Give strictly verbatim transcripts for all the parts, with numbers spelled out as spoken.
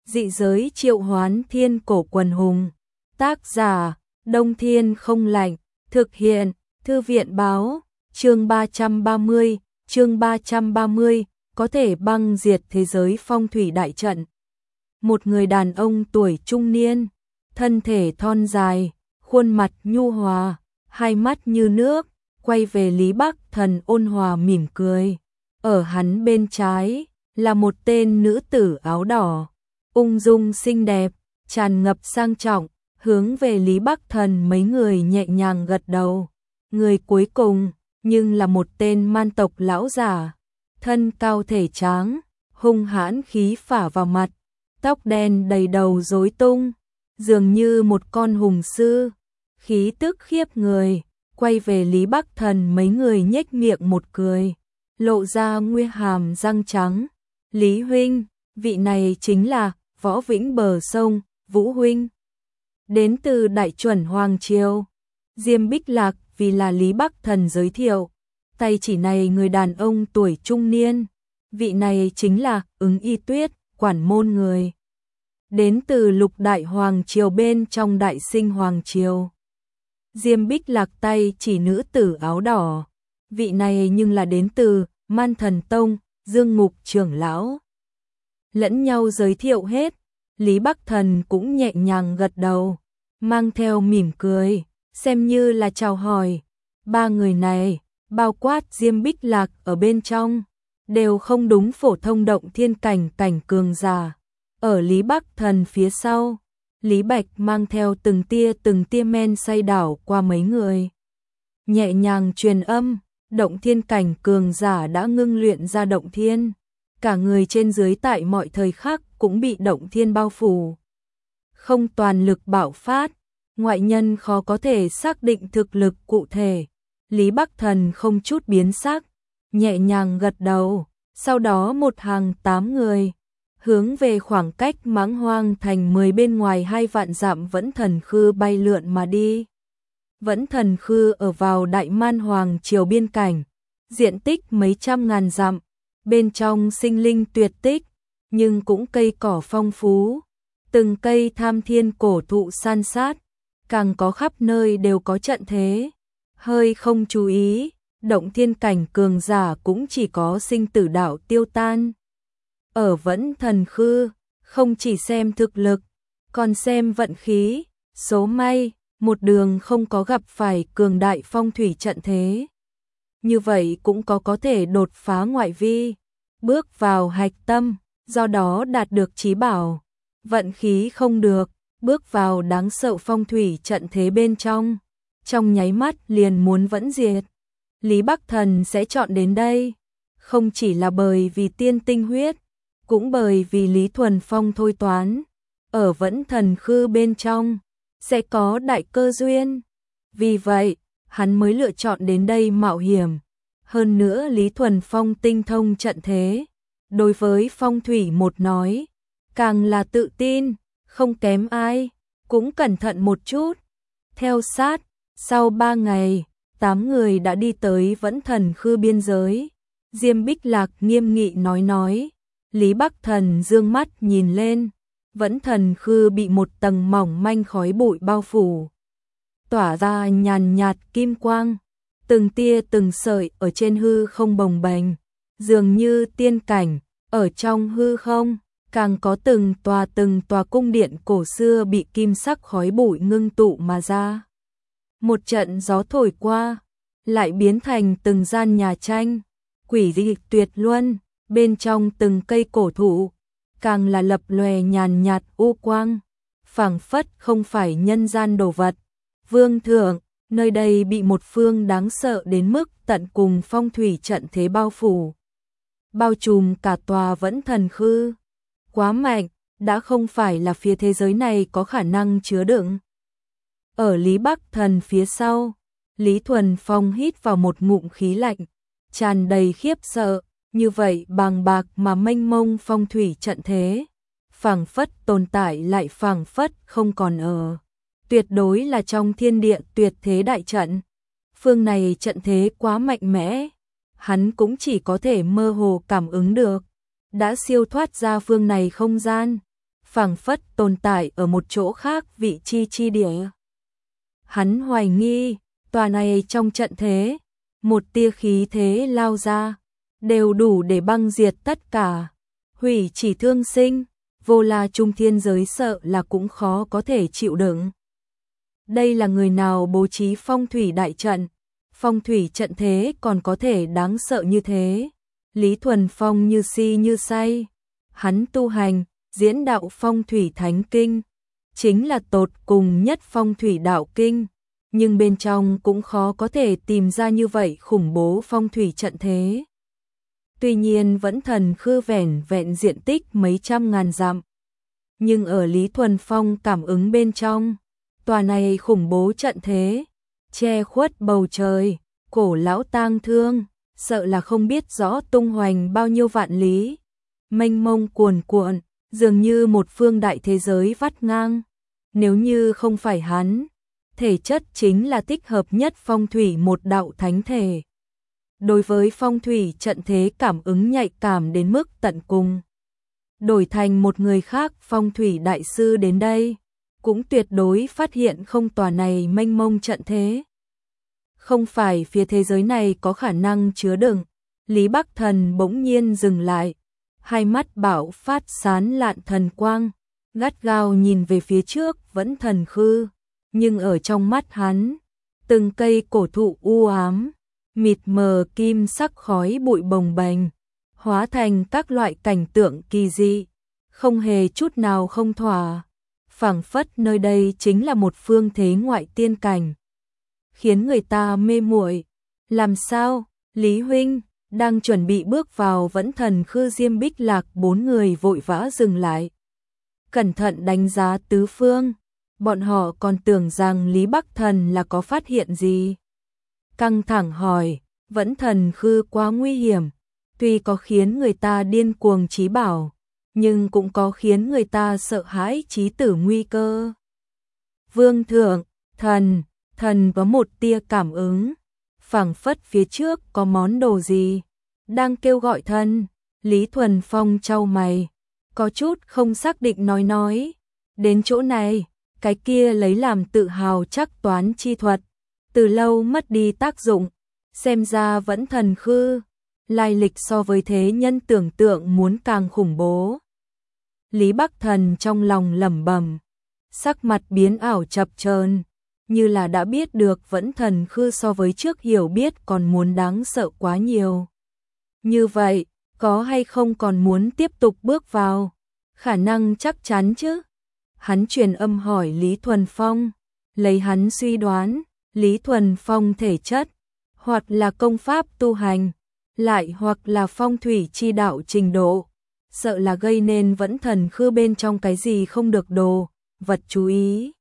Dị giới triệu hoán thiên cổ quần hùng. Tác giả, Đông Thiên Không Lạnh. Thực hiện, Thư viện báo. Chương ba trăm ba mươi, chương ba trăm ba mươi, có thể băng diệt thế giới phong thủy đại trận. Một người đàn ông tuổi trung niên, thân thể thon dài, khuôn mặt nhu hòa, hai mắt như nước, quay về Lý Bắc Thần ôn hòa mỉm cười. Ở hắn bên trái là một tên nữ tử áo đỏ, ung dung xinh đẹp, tràn ngập sang trọng, hướng về Lý Bắc Thần mấy người nhẹ nhàng gật đầu. Người cuối cùng, nhưng là một tên man tộc lão giả, thân cao thể tráng, hung hãn khí phả vào mặt, tóc đen đầy đầu rối tung, dường như một con hùng sư, khí tức khiếp người, quay về Lý Bắc Thần mấy người nhếch miệng một cười, lộ ra nguyên hàm răng trắng. Lý huynh, vị này chính là Võ Vĩnh Bờ Sông, Vũ huynh. Đến từ Đại Chuẩn Hoàng Triều. Diêm Bích Lạc vì là Lý Bắc Thần giới thiệu, tay chỉ này người đàn ông tuổi trung niên, vị này chính là Ứng Y Tuyết, quản môn người. Đến từ Lục Đại Hoàng Triều bên trong Đại Sinh Hoàng Triều. Diêm Bích Lạc tay chỉ nữ tử áo đỏ, vị này nhưng là đến từ Man Thần Tông, Dương Ngục trưởng lão. Lẫn nhau giới thiệu hết, Lý Bắc Thần cũng nhẹ nhàng gật đầu, mang theo mỉm cười, xem như là chào hỏi. Ba người này, bao quát Diêm Bích Lạc ở bên trong, đều không đúng phổ thông động thiên cảnh cảnh cường giả. Ở Lý Bắc Thần phía sau, Lý Bạch mang theo từng tia từng tia men say đảo qua mấy người. Nhẹ nhàng truyền âm, động thiên cảnh cường giả đã ngưng luyện ra động thiên. Cả người trên dưới tại mọi thời khắc cũng bị động thiên bao phủ. Không toàn lực bạo phát, ngoại nhân khó có thể xác định thực lực cụ thể. Lý Bắc Thần không chút biến sắc, nhẹ nhàng gật đầu, sau đó một hàng tám người, hướng về khoảng cách Mãng Hoang Thành mười bên ngoài hai vạn dặm Vẫn Thần Khư bay lượn mà đi. Vẫn Thần Khư ở vào Đại Man Hoàng Triều biên cảnh, diện tích mấy trăm ngàn dặm, bên trong sinh linh tuyệt tích, nhưng cũng cây cỏ phong phú, từng cây tham thiên cổ thụ san sát, càng có khắp nơi đều có trận thế. Hơi không chú ý, động thiên cảnh cường giả cũng chỉ có sinh tử đạo tiêu tan. Ở Vẫn Thần Khư, không chỉ xem thực lực, còn xem vận khí, số may, một đường không có gặp phải cường đại phong thủy trận thế. Như vậy cũng có có thể đột phá ngoại vi, bước vào hạch tâm, do đó đạt được chí bảo. Vận khí không được, bước vào đáng sợ phong thủy trận thế bên trong, trong nháy mắt liền muốn vẫn diệt. Lý Bắc Thần sẽ chọn đến đây, không chỉ là bởi vì tiên tinh huyết, cũng bởi vì Lý Thuần Phong thôi toán, ở Vẫn Thần Khư bên trong sẽ có đại cơ duyên. Vì vậy, hắn mới lựa chọn đến đây mạo hiểm. Hơn nữa Lý Thuần Phong tinh thông trận thế, đối với phong thủy một nói, càng là tự tin, không kém ai, cũng cẩn thận một chút. Theo sát, sau ba ngày, tám người đã đi tới Vẫn Thần Khư biên giới. Diêm Bích Lạc nghiêm nghị nói nói, Lý Bắc Thần dương mắt nhìn lên, Vẫn Thần Khư bị một tầng mỏng manh khói bụi bao phủ, tỏa ra nhàn nhạt kim quang, từng tia từng sợi ở trên hư không bồng bềnh, dường như tiên cảnh. Ở trong hư không, càng có từng tòa từng tòa cung điện cổ xưa bị kim sắc khói bụi ngưng tụ mà ra. Một trận gió thổi qua, lại biến thành từng gian nhà tranh, quỷ dị tuyệt luân, bên trong từng cây cổ thụ, càng là lập lòe nhàn nhạt u quang, phảng phất không phải nhân gian đồ vật. Vương thượng, nơi đây bị một phương đáng sợ đến mức tận cùng phong thủy trận thế bao phủ, bao trùm cả tòa Vẫn Thần Khư. Quá mạnh, đã không phải là phía thế giới này có khả năng chứa đựng. Ở Lý Bắc Thần phía sau, Lý Thuần Phong hít vào một ngụm khí lạnh, tràn đầy khiếp sợ, như vậy bàng bạc mà mênh mông phong thủy trận thế, phảng phất tồn tại lại phảng phất không còn ở. Tuyệt đối là trong thiên địa tuyệt thế đại trận. Phương này trận thế quá mạnh mẽ, hắn cũng chỉ có thể mơ hồ cảm ứng được, đã siêu thoát ra phương này không gian, phảng phất tồn tại ở một chỗ khác vị chi chi địa. Hắn hoài nghi, tòa này trong trận thế, một tia khí thế lao ra, đều đủ để băng diệt tất cả, hủy chỉ thương sinh, vô la trung thiên giới sợ là cũng khó có thể chịu đựng. Đây là người nào bố trí phong thủy đại trận, phong thủy trận thế còn có thể đáng sợ như thế. Lý Thuần Phong như si như say, hắn tu hành, diễn đạo phong thủy thánh kinh, chính là tột cùng nhất phong thủy đạo kinh, nhưng bên trong cũng khó có thể tìm ra như vậy khủng bố phong thủy trận thế. Tuy nhiên vẫn thần khư vẻn vẹn diện tích mấy trăm ngàn dặm, nhưng ở Lý Thuần Phong cảm ứng bên trong, tòa này khủng bố trận thế, che khuất bầu trời, cổ lão tang thương, sợ là không biết rõ tung hoành bao nhiêu vạn lý, mênh mông cuồn cuộn, dường như một phương đại thế giới vắt ngang. Nếu như không phải hắn, thể chất chính là thích hợp nhất phong thủy một đạo thánh thể. Đối với phong thủy trận thế cảm ứng nhạy cảm đến mức tận cùng. Đổi thành một người khác phong thủy đại sư đến đây, cũng tuyệt đối phát hiện không tòa này mênh mông trận thế. Không phải phía thế giới này có khả năng chứa đựng. Lý Bắc Thần bỗng nhiên dừng lại, hai mắt bạo phát sán lạn thần quang, gắt gao nhìn về phía trước vẫn thần khư, nhưng ở trong mắt hắn, từng cây cổ thụ u ám, mịt mờ kim sắc khói bụi bồng bềnh, hóa thành các loại cảnh tượng kỳ dị, không hề chút nào không thỏa, phảng phất nơi đây chính là một phương thế ngoại tiên cảnh, khiến người ta mê muội. Làm sao, Lý huynh? Đang chuẩn bị bước vào vẫn thần khư Diêm Bích Lạc, bốn người vội vã dừng lại, cẩn thận đánh giá tứ phương, bọn họ còn tưởng rằng Lý Bắc Thần là có phát hiện gì. Căng thẳng hỏi, vẫn thần khư quá nguy hiểm, tuy có khiến người ta điên cuồng chí bảo, nhưng cũng có khiến người ta sợ hãi chí tử nguy cơ. Vương thượng, thần, thần có một tia cảm ứng, phảng phất phía trước có món đồ gì đang kêu gọi thân. Lý Thuần Phong chau mày, có chút không xác định nói nói, đến chỗ này, cái kia lấy làm tự hào chắc toán chi thuật, từ lâu mất đi tác dụng, xem ra vẫn thần khư, lai lịch so với thế nhân tưởng tượng muốn càng khủng bố. Lý Bắc Thần trong lòng lẩm bẩm, sắc mặt biến ảo chập chờn, như là đã biết được vẫn thần khư so với trước hiểu biết còn muốn đáng sợ quá nhiều. Như vậy, có hay không còn muốn tiếp tục bước vào? Khả năng chắc chắn chứ? Hắn truyền âm hỏi Lý Thuần Phong, lấy hắn suy đoán, Lý Thuần Phong thể chất, hoặc là công pháp tu hành, lại hoặc là phong thủy chi đạo trình độ, sợ là gây nên vẫn thần khư bên trong cái gì không được đồ, vật chú ý.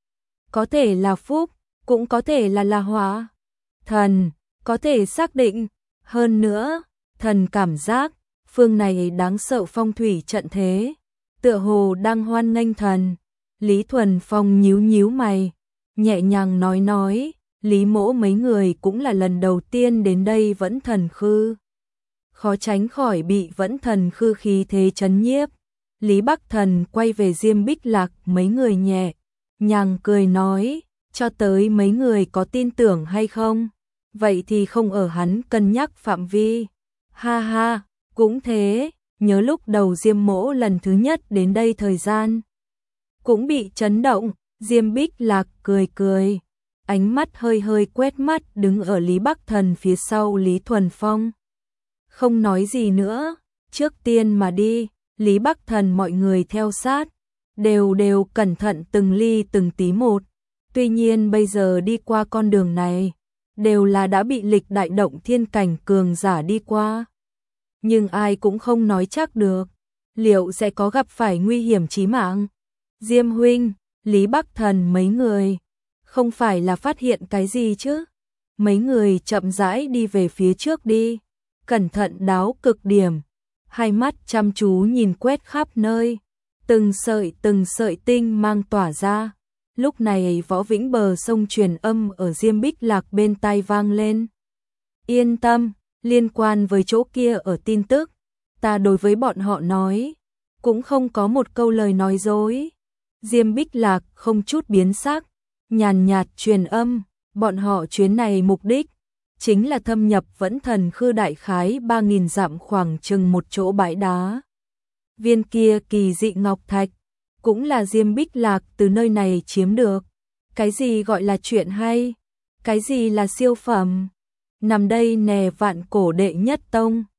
Có thể là phúc, cũng có thể là là hóa. Thần, có thể xác định, hơn nữa, thần cảm giác, phương này đáng sợ phong thủy trận thế, tựa hồ đang hoan nghênh thần. Lý Thuần Phong nhíu nhíu mày, nhẹ nhàng nói nói, Lý mỗ mấy người cũng là lần đầu tiên đến đây vẫn thần khư. Khó tránh khỏi bị vẫn thần khư khí thế chấn nhiếp. Lý Bắc Thần quay về Diêm Bích Lạc mấy người nhẹ nhàng cười nói, cho tới mấy người có tin tưởng hay không? Vậy thì không ở hắn cân nhắc phạm vi. Ha ha, cũng thế, nhớ lúc đầu Diêm mỗ lần thứ nhất đến đây thời gian, cũng bị chấn động. Diêm Bích Lạc cười cười, ánh mắt hơi hơi quét mắt đứng ở Lý Bắc Thần phía sau Lý Thuần Phong. Không nói gì nữa, trước tiên mà đi. Lý Bắc Thần mọi người theo sát, đều đều cẩn thận từng ly từng tí một. Tuy nhiên bây giờ đi qua con đường này, đều là đã bị lịch đại động thiên cảnh cường giả đi qua. Nhưng ai cũng không nói chắc được, liệu sẽ có gặp phải nguy hiểm chí mạng. Diêm huynh, Lý Bắc Thần mấy người, không phải là phát hiện cái gì chứ? Mấy người chậm rãi đi về phía trước đi, cẩn thận đáo cực điểm, hai mắt chăm chú nhìn quét khắp nơi, từng sợi từng sợi tinh mang tỏa ra. Lúc này Võ Vĩnh bờ sông truyền âm ở Diêm Bích Lạc bên tai vang lên. Yên tâm, liên quan với chỗ kia ở tin tức, ta đối với bọn họ nói, cũng không có một câu lời nói dối. Diêm Bích Lạc không chút biến sắc, nhàn nhạt truyền âm, bọn họ chuyến này mục đích chính là thâm nhập Vẫn Thần Khư đại khái ba nghìn dặm khoảng chừng một chỗ bãi đá. Viên kia kỳ dị ngọc thạch cũng là Diêm Bích Lạc từ nơi này chiếm được. Cái gì gọi là chuyện hay? Cái gì là siêu phẩm? Nằm đây nè vạn cổ đệ nhất tông.